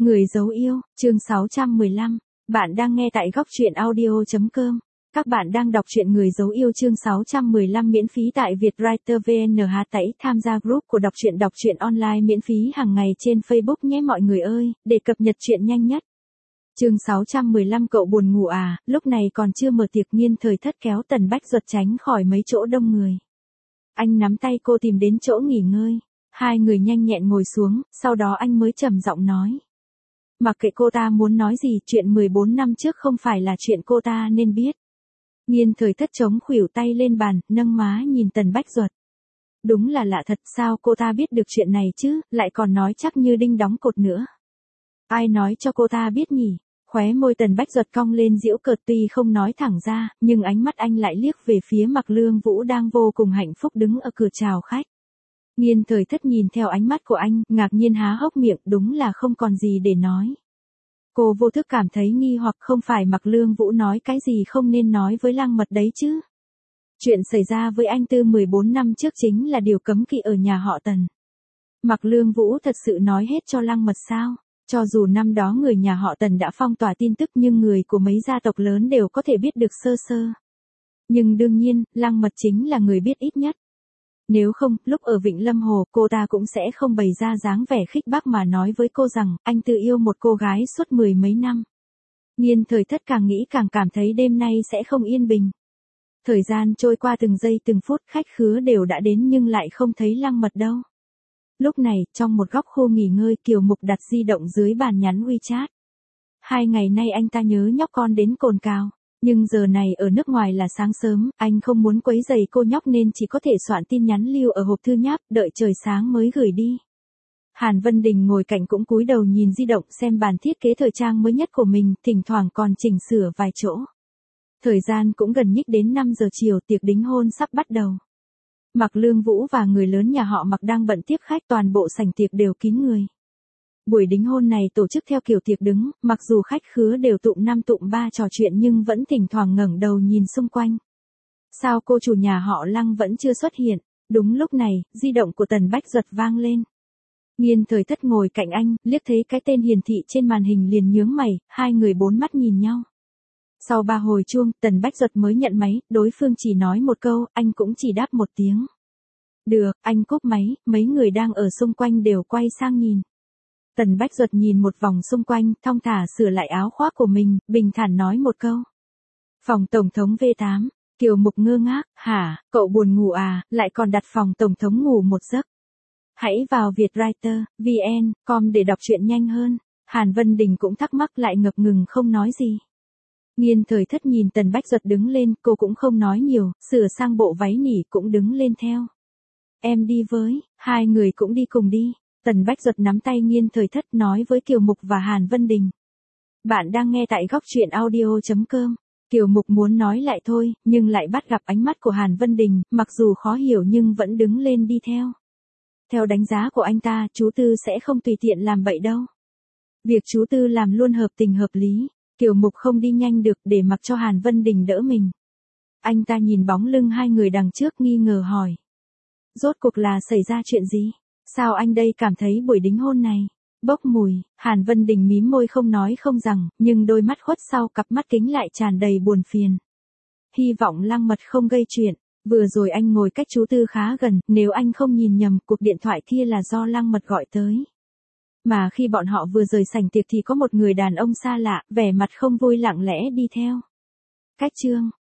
Người dấu yêu, chương 615. Bạn đang nghe tại góc truyện audio.com. Các bạn đang đọc truyện Người dấu yêu chương 615 miễn phí tại Vietwriter VN. Hãy tham gia group của đọc truyện online miễn phí hàng ngày trên Facebook nhé mọi người ơi, để cập nhật truyện nhanh nhất. Chương 615 cậu buồn ngủ à, lúc này còn chưa mở tiệc Nghiên Thời Thất kéo Tần Bách Duật tránh khỏi mấy chỗ đông người. Anh nắm tay cô tìm đến chỗ nghỉ ngơi. Hai người nhanh nhẹn ngồi xuống, sau đó anh mới trầm giọng nói. Mặc kệ cô ta muốn nói gì, chuyện 14 năm trước không phải là chuyện cô ta nên biết. Nghiên Thời Thất chống khuỷu tay lên bàn, nâng má nhìn Tần Bách Duật. Đúng là lạ thật, sao cô ta biết được chuyện này chứ, lại còn nói chắc như đinh đóng cột nữa. Ai nói cho cô ta biết nhỉ? Khóe môi Tần Bách Duật cong lên giễu cợt, tuy không nói thẳng ra, nhưng ánh mắt anh lại liếc về phía Mạc Lương Vũ đang vô cùng hạnh phúc đứng ở cửa chào khách. Nghiên Thời Thất nhìn theo ánh mắt của anh, ngạc nhiên há hốc miệng, đúng là không còn gì để nói. Cô vô thức cảm thấy nghi hoặc, không phải Mạc Lương Vũ nói cái gì không nên nói với Lăng Mật đấy chứ. Chuyện xảy ra với anh Tư 14 năm trước chính là điều cấm kỵ ở nhà họ Tần. Mạc Lương Vũ thật sự nói hết cho Lăng Mật sao? Cho dù năm đó người nhà họ Tần đã phong tỏa tin tức nhưng người của mấy gia tộc lớn đều có thể biết được sơ sơ. Nhưng đương nhiên, Lăng Mật chính là người biết ít nhất. Nếu không, lúc ở Vịnh Lâm Hồ, cô ta cũng sẽ không bày ra dáng vẻ khích bác mà nói với cô rằng, anh Tư yêu một cô gái suốt 10 mấy năm. Nghiên Thời Thất càng nghĩ càng cảm thấy đêm nay sẽ không yên bình. Thời gian trôi qua từng giây từng phút, khách khứa đều đã đến nhưng lại không thấy Lăng Mật đâu. Lúc này, trong một góc khu nghỉ ngơi, Kiều Mục đặt di động dưới bàn nhắn WeChat. 2 ngày nay anh ta nhớ nhóc con đến cồn cào. Nhưng giờ này ở nước ngoài là sáng sớm, anh không muốn quấy rầy cô nhóc nên chỉ có thể soạn tin nhắn lưu ở hộp thư nháp, đợi trời sáng mới gửi đi. Hàn Vân Đình ngồi cạnh cũng cúi đầu nhìn di động xem bản thiết kế thời trang mới nhất của mình, thỉnh thoảng còn chỉnh sửa vài chỗ. Thời gian cũng gần nhích đến 5 giờ chiều, tiệc đính hôn sắp bắt đầu. Mạc Lương Vũ và người lớn nhà họ Mạc đang bận tiếp khách, toàn bộ sảnh tiệc đều kín người. Buổi đính hôn này tổ chức theo kiểu tiệc đứng, mặc dù khách khứa đều tụm 5 tụm 3 trò chuyện nhưng vẫn thỉnh thoảng ngẩng đầu nhìn xung quanh. Sao cô chủ nhà họ Lăng vẫn chưa xuất hiện? Đúng lúc này, di động của Tần Bách Duật vang lên. Nghiên Thời Thất ngồi cạnh anh, liếc thấy cái tên hiển thị trên màn hình liền nhướng mày, hai người bốn mắt nhìn nhau. Sau 3 hồi chuông, Tần Bách Duật mới nhận máy, đối phương chỉ nói một câu, anh cũng chỉ đáp một tiếng. Được, anh cúp máy, mấy người đang ở xung quanh đều quay sang nhìn. Tần Bách Duật nhìn một vòng xung quanh, thong thả sửa lại áo khoác của mình, bình thản nói một câu. Phòng Tổng thống V8, Kiều Mục ngơ ngác, hả, cậu buồn ngủ à, lại còn đặt phòng Tổng thống ngủ một giấc. Hãy vào Vietwriter, VN.com để đọc truyện nhanh hơn. Hàn Vân Đình cũng thắc mắc lại ngập ngừng không nói gì. Nghiên Thời Thất nhìn Tần Bách Duật đứng lên, cô cũng không nói nhiều, sửa sang bộ váy nỉ cũng đứng lên theo. Em đi với, hai người cũng đi cùng đi. Tần Bách Duật nắm tay Nghiên Thời Thất nói với Kiều Mục và Hàn Vân Đình. Bạn đang nghe tại góc truyện audio.com. Kiều Mục muốn nói lại thôi, nhưng lại bắt gặp ánh mắt của Hàn Vân Đình, mặc dù khó hiểu nhưng vẫn đứng lên đi theo. Theo đánh giá của anh ta, chú Tư sẽ không tùy tiện làm bậy đâu. Việc chú Tư làm luôn hợp tình hợp lý. Kiều Mục không đi nhanh được để mặc cho Hàn Vân Đình đỡ mình. Anh ta nhìn bóng lưng hai người đằng trước nghi ngờ hỏi. Rốt cuộc là xảy ra chuyện gì? Sao anh đây cảm thấy buổi đính hôn này bốc mùi? Hàn Vân Đình mím môi không nói không rằng, nhưng đôi mắt khuất sau cặp mắt kính lại tràn đầy buồn phiền. Hy vọng Lăng Mật không gây chuyện. Vừa rồi anh ngồi cách chú Tư khá gần, nếu anh không nhìn nhầm, cuộc điện thoại kia là do Lăng Mật gọi tới. Mà khi bọn họ vừa rời sảnh tiệc thì có một người đàn ông xa lạ, vẻ mặt không vui lặng lẽ đi theo. Cách chương